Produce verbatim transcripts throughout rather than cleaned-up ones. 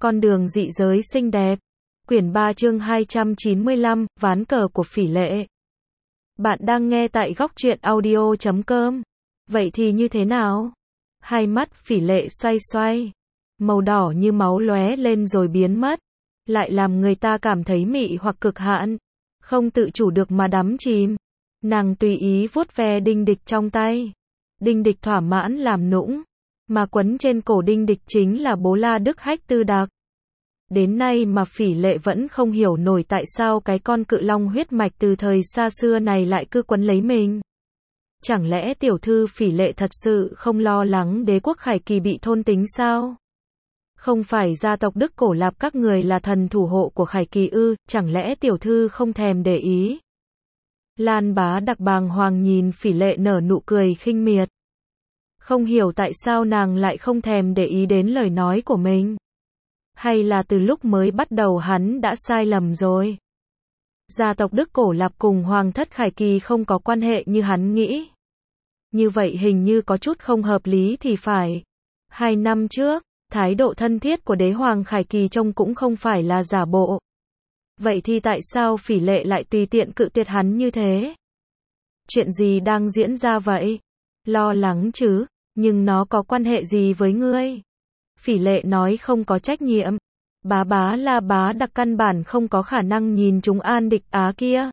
Con đường dị giới xinh đẹp. Quyển ba chương hai trăm chín mươi lăm, ván cờ của Phỉ Lệ. Bạn đang nghe tại góc truyện audio chấm com. Vậy thì như thế nào? Hai mắt Phỉ Lệ xoay xoay. Màu đỏ như máu lóe lên rồi biến mất. Lại làm người ta cảm thấy mị hoặc cực hạn. Không tự chủ được mà đắm chìm. Nàng tùy ý vuốt ve Đinh Địch trong tay. Đinh Địch thỏa mãn làm nũng. Mà quấn trên cổ Đinh Địch chính là bố La Đức Hách Tư Đạc. Đến nay mà Phỉ Lệ vẫn không hiểu nổi tại sao cái con cự long huyết mạch từ thời xa xưa này lại cứ quấn lấy mình. Chẳng lẽ tiểu thư Phỉ Lệ thật sự không lo lắng đế quốc Khải Kỳ bị thôn tính sao? Không phải gia tộc Đức Cổ Lạp các người là thần thủ hộ của Khải Kỳ ư, chẳng lẽ tiểu thư không thèm để ý? Lan Bá Đặc bàng hoàng nhìn Phỉ Lệ nở nụ cười khinh miệt. Không hiểu tại sao nàng lại không thèm để ý đến lời nói của mình. Hay là từ lúc mới bắt đầu hắn đã sai lầm rồi? Gia tộc Đức Cổ Lạp cùng Hoàng thất Khải Kỳ không có quan hệ như hắn nghĩ. Như vậy hình như có chút không hợp lý thì phải. Hai năm trước, thái độ thân thiết của đế hoàng Khải Kỳ trông cũng không phải là giả bộ. Vậy thì tại sao Phỉ Lệ lại tùy tiện cự tuyệt hắn như thế? Chuyện gì đang diễn ra vậy? Lo lắng chứ, nhưng nó có quan hệ gì với ngươi? Phỉ Lệ nói không có trách nhiệm. Bá bá La Bá Đặc căn bản không có khả năng nhìn chúng An Địch Á kia.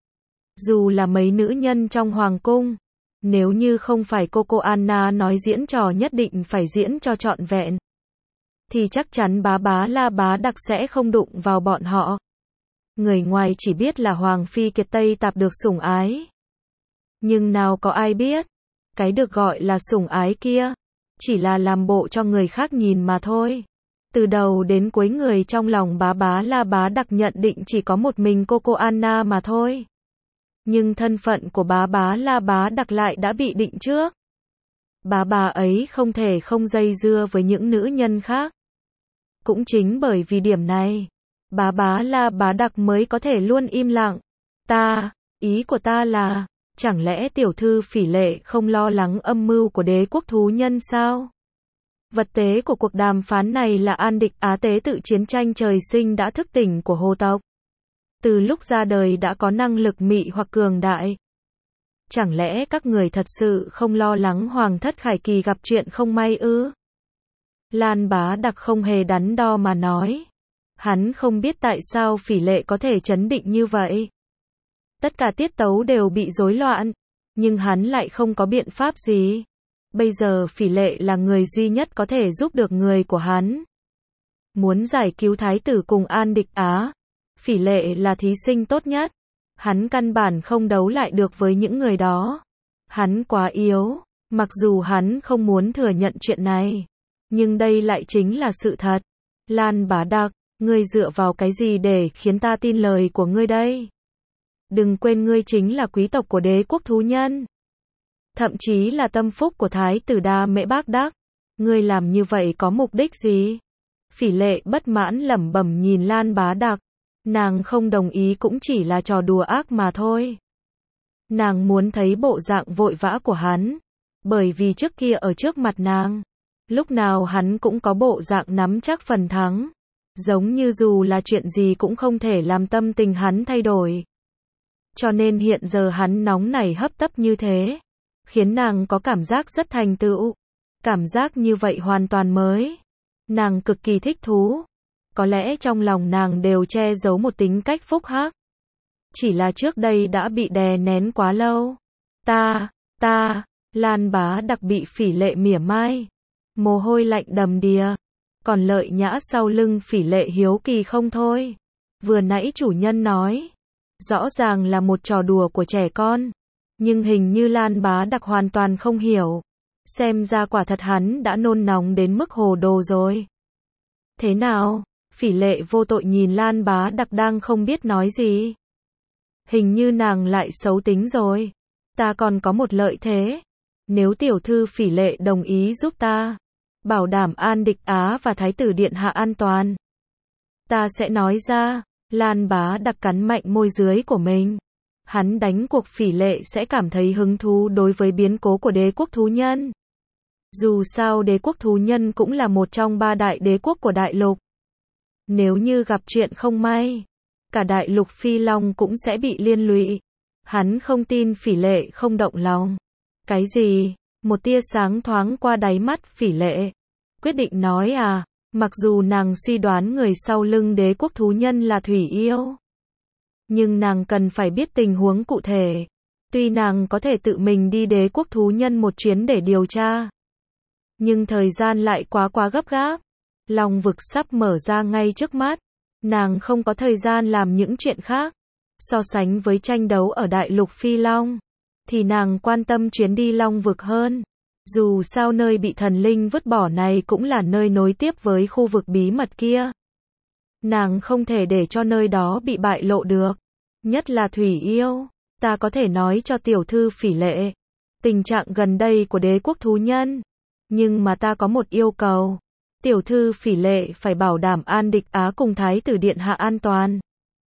Dù là mấy nữ nhân trong hoàng cung, nếu như không phải cô cô Anna nói diễn trò nhất định phải diễn cho trọn vẹn, thì chắc chắn bá bá La Bá Đặc sẽ không đụng vào bọn họ. Người ngoài chỉ biết là Hoàng Phi Kiệt Tây Tạp được sủng ái. Nhưng nào có ai biết, cái được gọi là sủng ái kia, chỉ là làm bộ cho người khác nhìn mà thôi. Từ đầu đến cuối người trong lòng bá bá La Bá Đặc nhận định chỉ có một mình cô cô Anna mà thôi. Nhưng thân phận của bá bá La Bá Đặc lại đã bị định trước. Bá bá ấy không thể không dây dưa với những nữ nhân khác. Cũng chính bởi vì điểm này, bá bá La Bá Đặc mới có thể luôn im lặng. Ta, ý của ta là, chẳng lẽ tiểu thư Phỉ Lệ không lo lắng âm mưu của đế quốc thú nhân sao? Vật tế của cuộc đàm phán này là An Địch Á tế tự chiến tranh trời sinh đã thức tỉnh của hồ tộc. Từ lúc ra đời đã có năng lực mị hoặc cường đại. Chẳng lẽ các người thật sự không lo lắng Hoàng thất Khải Kỳ gặp chuyện không may ư? Lan Bá Đặc không hề đắn đo mà nói. Hắn không biết tại sao Phỉ Lệ có thể trấn định như vậy. Tất cả tiết tấu đều bị rối loạn, nhưng hắn lại không có biện pháp gì. Bây giờ Phỉ Lệ là người duy nhất có thể giúp được người của hắn. Muốn giải cứu thái tử cùng An Địch Á, Phỉ Lệ là thí sinh tốt nhất. Hắn căn bản không đấu lại được với những người đó. Hắn quá yếu, mặc dù hắn không muốn thừa nhận chuyện này. Nhưng đây lại chính là sự thật. Lan Bá Đặc, ngươi dựa vào cái gì để khiến ta tin lời của ngươi đây? Đừng quên ngươi chính là quý tộc của đế quốc thú nhân. Thậm chí là tâm phúc của thái tử Đa Mễ Bác Đắc. Ngươi làm như vậy có mục đích gì? Phỉ Lệ bất mãn lẩm bẩm nhìn Lan Bá Đặc. Nàng không đồng ý cũng chỉ là trò đùa ác mà thôi. Nàng muốn thấy bộ dạng vội vã của hắn. Bởi vì trước kia ở trước mặt nàng, lúc nào hắn cũng có bộ dạng nắm chắc phần thắng. Giống như dù là chuyện gì cũng không thể làm tâm tình hắn thay đổi. Cho nên hiện giờ hắn nóng nảy hấp tấp như thế, khiến nàng có cảm giác rất thành tựu. Cảm giác như vậy hoàn toàn mới. Nàng cực kỳ thích thú. Có lẽ trong lòng nàng đều che giấu một tính cách phúc hắc. Chỉ là trước đây đã bị đè nén quá lâu. Ta, ta, Lan Bá Đặc bị Phỉ Lệ mỉa mai. Mồ hôi lạnh đầm đìa. Còn Lợi Nhã sau lưng Phỉ Lệ hiếu kỳ không thôi. Vừa nãy chủ nhân nói, rõ ràng là một trò đùa của trẻ con. Nhưng hình như Lan Bá Đặc hoàn toàn không hiểu. Xem ra quả thật hắn đã nôn nóng đến mức hồ đồ rồi. Thế nào? Phỉ Lệ vô tội nhìn Lan Bá Đặc đang không biết nói gì. Hình như nàng lại xấu tính rồi. Ta còn có một lợi thế. Nếu tiểu thư Phỉ Lệ đồng ý giúp ta, bảo đảm An Địch Á và Thái tử Điện Hạ an toàn, ta sẽ nói ra. Lan Bá Đặc cắn mạnh môi dưới của mình. Hắn đánh cuộc Phỉ Lệ sẽ cảm thấy hứng thú đối với biến cố của đế quốc thú nhân. Dù sao đế quốc thú nhân cũng là một trong ba đại đế quốc của đại lục. Nếu như gặp chuyện không may, cả đại lục Phi Long cũng sẽ bị liên lụy. Hắn không tin Phỉ Lệ không động lòng. Cái gì? Một tia sáng thoáng qua đáy mắt Phỉ Lệ. Quyết định nói à, mặc dù nàng suy đoán người sau lưng đế quốc thú nhân là Thủy Yêu, nhưng nàng cần phải biết tình huống cụ thể. Tuy nàng có thể tự mình đi đế quốc thú nhân một chuyến để điều tra, nhưng thời gian lại quá quá gấp gáp. Long vực sắp mở ra ngay trước mắt, nàng không có thời gian làm những chuyện khác. So sánh với tranh đấu ở đại lục Phi Long, thì nàng quan tâm chuyến đi Long vực hơn. Dù sao nơi bị thần linh vứt bỏ này cũng là nơi nối tiếp với khu vực bí mật kia. Nàng không thể để cho nơi đó bị bại lộ được. Nhất là Thủy Yêu. Ta có thể nói cho tiểu thư Phỉ Lệ tình trạng gần đây của đế quốc thú nhân. Nhưng mà ta có một yêu cầu. Tiểu thư Phỉ Lệ phải bảo đảm An Địch Á cùng Thái tử Điện Hạ an toàn.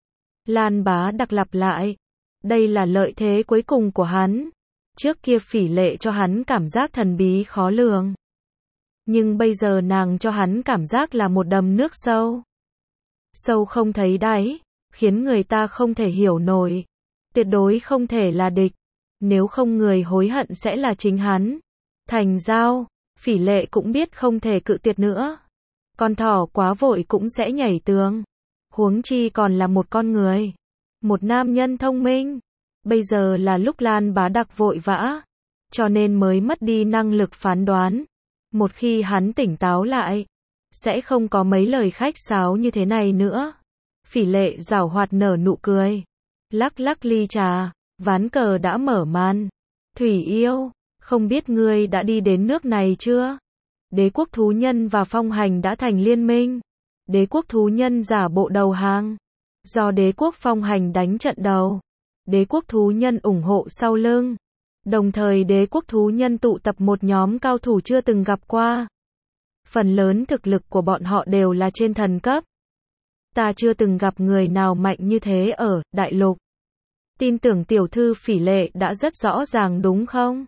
Lan Bá Đặc lặp lại. Đây là lợi thế cuối cùng của hắn. Trước kia Phỉ Lệ cho hắn cảm giác thần bí khó lường. Nhưng bây giờ nàng cho hắn cảm giác là một đầm nước sâu. Sâu không thấy đáy, khiến người ta không thể hiểu nổi. Tuyệt đối không thể là địch. Nếu không người hối hận sẽ là chính hắn. Thành giao, Phỉ Lệ cũng biết không thể cự tuyệt nữa. Con thỏ quá vội cũng sẽ nhảy tường. Huống chi còn là một con người. Một nam nhân thông minh. Bây giờ là lúc Lan Bá Đặc vội vã, cho nên mới mất đi năng lực phán đoán. Một khi hắn tỉnh táo lại, sẽ không có mấy lời khách sáo như thế này nữa. Phỉ Lệ giảo hoạt nở nụ cười, lắc lắc ly trà, ván cờ đã mở màn. Thủy Yêu, không biết ngươi đã đi đến nước này chưa? Đế quốc thú nhân và phong hành đã thành liên minh. Đế quốc thú nhân giả bộ đầu hàng, do đế quốc phong hành đánh trận đầu. Đế quốc thú nhân ủng hộ sau lưng. Đồng thời đế quốc thú nhân tụ tập một nhóm cao thủ chưa từng gặp qua. Phần lớn thực lực của bọn họ đều là trên thần cấp. Ta chưa từng gặp người nào mạnh như thế ở đại lục. Tin tưởng tiểu thư Phỉ Lệ đã rất rõ ràng đúng không?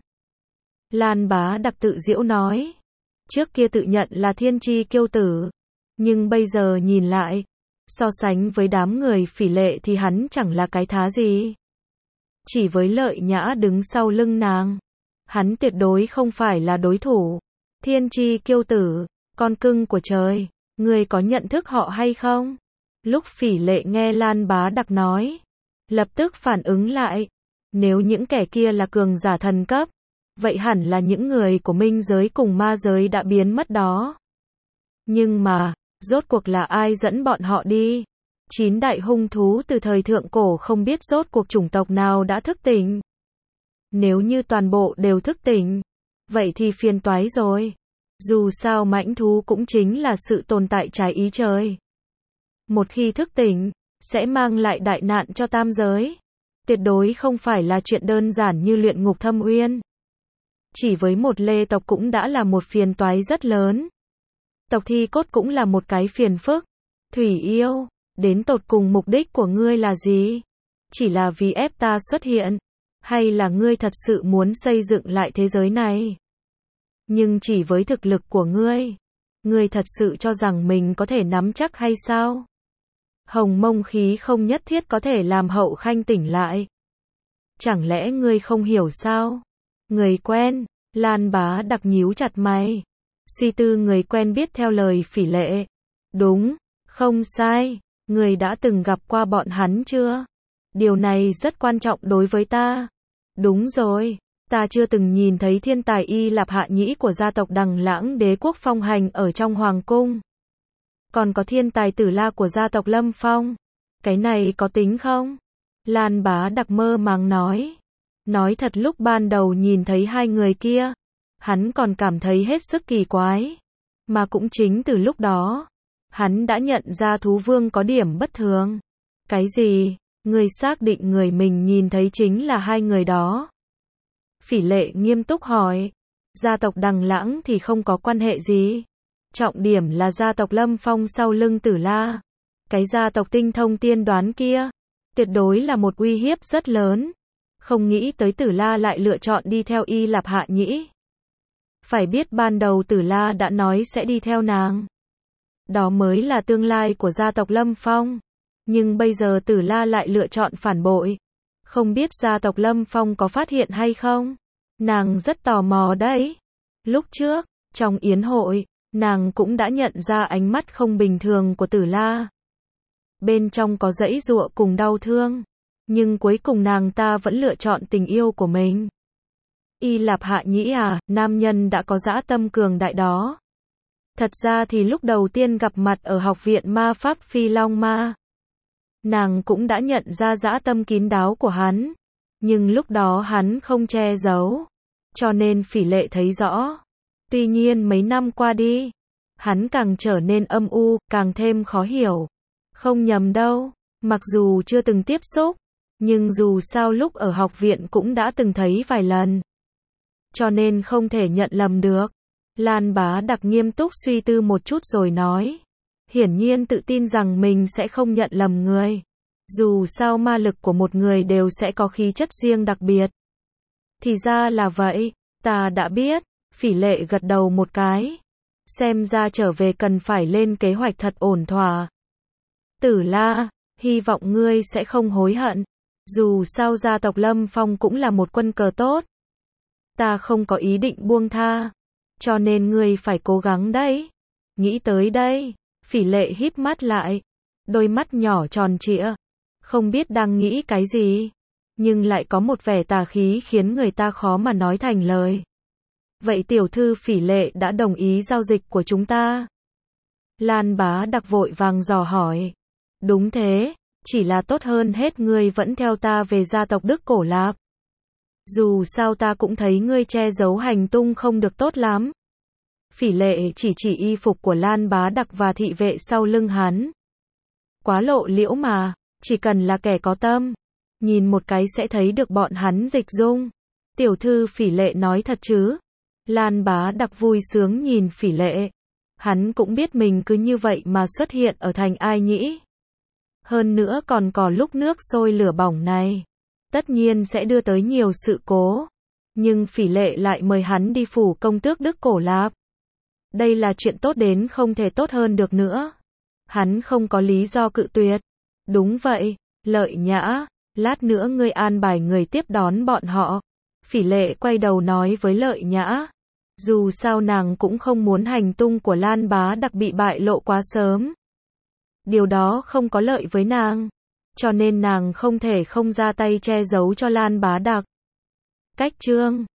Lan Bá Đặc tự giễu nói. Trước kia tự nhận là thiên chi kiêu tử. Nhưng bây giờ nhìn lại, so sánh với đám người Phỉ Lệ thì hắn chẳng là cái thá gì. Chỉ với Lợi Nhã đứng sau lưng nàng, hắn tuyệt đối không phải là đối thủ. Thiên chi kiêu tử, con cưng của trời, ngươi có nhận thức họ hay không? Lúc Phỉ Lệ nghe Lan Bá Đặc nói, lập tức phản ứng lại. Nếu những kẻ kia là cường giả thần cấp, vậy hẳn là những người của minh giới cùng ma giới đã biến mất đó. Nhưng mà, rốt cuộc là ai dẫn bọn họ đi? Chín đại hung thú từ thời thượng cổ không biết rốt cuộc chủng tộc nào đã thức tỉnh. Nếu như toàn bộ đều thức tỉnh, vậy thì phiền toái rồi. Dù sao mãnh thú cũng chính là sự tồn tại trái ý trời. Một khi thức tỉnh, sẽ mang lại đại nạn cho tam giới. Tuyệt đối không phải là chuyện đơn giản như luyện ngục thâm uyên. Chỉ với một lê tộc cũng đã là một phiền toái rất lớn. Tộc thi cốt cũng là một cái phiền phức. Thủy Yêu, đến tột cùng mục đích của ngươi là gì? Chỉ là vì ép ta xuất hiện? Hay là ngươi thật sự muốn xây dựng lại thế giới này? Nhưng chỉ với thực lực của ngươi, ngươi thật sự cho rằng mình có thể nắm chắc hay sao? Hồng mông khí không nhất thiết có thể làm Hậu Khanh tỉnh lại. Chẳng lẽ ngươi không hiểu sao? Người quen, Lan Bá Đặc nhíu chặt mày. Suy tư người quen biết theo lời Phỉ Lệ. Đúng, không sai, người đã từng gặp qua bọn hắn chưa? Điều này rất quan trọng đối với ta. Đúng rồi, ta chưa từng nhìn thấy thiên tài Y Lạp Hạ Nhĩ của gia tộc Đằng Lãng đế quốc phong hành ở trong hoàng cung. Còn có thiên tài Tử La của gia tộc Lâm Phong. Cái này có tính không? Lan Bá Đặc mơ màng nói. Nói thật lúc ban đầu nhìn thấy hai người kia, hắn còn cảm thấy hết sức kỳ quái. Mà cũng chính từ lúc đó, hắn đã nhận ra thú vương có điểm bất thường. Cái gì? Người xác định người mình nhìn thấy chính là hai người đó? Phỉ Lệ nghiêm túc hỏi. Gia tộc Đằng Lãng thì không có quan hệ gì. Trọng điểm là gia tộc Lâm Phong sau lưng Tử La. Cái gia tộc tinh thông tiên đoán kia, tuyệt đối là một uy hiếp rất lớn. Không nghĩ tới Tử La lại lựa chọn đi theo Y Lạp Hạ Nhĩ. Phải biết ban đầu Tử La đã nói sẽ đi theo nàng. Đó mới là tương lai của gia tộc Lâm Phong. Nhưng bây giờ Tử La lại lựa chọn phản bội. Không biết gia tộc Lâm Phong có phát hiện hay không? Nàng rất tò mò đấy. Lúc trước, trong yến hội, nàng cũng đã nhận ra ánh mắt không bình thường của Tử La. Bên trong có giãy giụa cùng đau thương. Nhưng cuối cùng nàng ta vẫn lựa chọn tình yêu của mình. Y Lạp Hạ Nhĩ à, nam nhân đã có dã tâm cường đại đó. Thật ra thì lúc đầu tiên gặp mặt ở học viện ma pháp Phi Long Ma, nàng cũng đã nhận ra dã tâm kín đáo của hắn. Nhưng lúc đó hắn không che giấu. Cho nên Phỉ Lệ thấy rõ. Tuy nhiên mấy năm qua đi, hắn càng trở nên âm u, càng thêm khó hiểu. Không nhầm đâu, mặc dù chưa từng tiếp xúc, nhưng dù sao lúc ở học viện cũng đã từng thấy vài lần. Cho nên không thể nhận lầm được. Lan Bá Đặc nghiêm túc suy tư một chút rồi nói. Hiển nhiên tự tin rằng mình sẽ không nhận lầm người. Dù sao ma lực của một người đều sẽ có khí chất riêng đặc biệt. Thì ra là vậy, ta đã biết. Phỉ Lệ gật đầu một cái. Xem ra trở về cần phải lên kế hoạch thật ổn thỏa. Tử La, hy vọng ngươi sẽ không hối hận. Dù sao gia tộc Lâm Phong cũng là một quân cờ tốt. Ta không có ý định buông tha. Cho nên ngươi phải cố gắng đấy. Nghĩ tới đây, Phỉ Lệ híp mắt lại. Đôi mắt nhỏ tròn trịa. Không biết đang nghĩ cái gì. Nhưng lại có một vẻ tà khí khiến người ta khó mà nói thành lời. Vậy tiểu thư Phỉ Lệ đã đồng ý giao dịch của chúng ta? Lan Bá Đặc vội vàng dò hỏi. Đúng thế, chỉ là tốt hơn hết ngươi vẫn theo ta về gia tộc Đức Cổ Lạp. Dù sao ta cũng thấy ngươi che giấu hành tung không được tốt lắm. Phỉ Lệ chỉ chỉ y phục của Lan Bá Đặc và thị vệ sau lưng hắn. Quá lộ liễu mà, chỉ cần là kẻ có tâm, nhìn một cái sẽ thấy được bọn hắn dịch dung. Tiểu thư Phỉ Lệ nói thật chứ? Lan Bá Đặc vui sướng nhìn Phỉ Lệ. Hắn cũng biết mình cứ như vậy mà xuất hiện ở thành Ai Nhĩ. Hơn nữa còn có lúc nước sôi lửa bỏng này. Tất nhiên sẽ đưa tới nhiều sự cố. Nhưng Phỉ Lệ lại mời hắn đi phủ công tước Đức Cổ Lạp. Đây là chuyện tốt đến không thể tốt hơn được nữa. Hắn không có lý do cự tuyệt. Đúng vậy, Lợi Nhã, lát nữa ngươi an bài người tiếp đón bọn họ. Phỉ Lệ quay đầu nói với Lợi Nhã. Dù sao nàng cũng không muốn hành tung của Lan Bá Đặc bị bại lộ quá sớm. Điều đó không có lợi với nàng. Cho nên nàng không thể không ra tay che giấu cho Lan Bá Đặc. Cách chương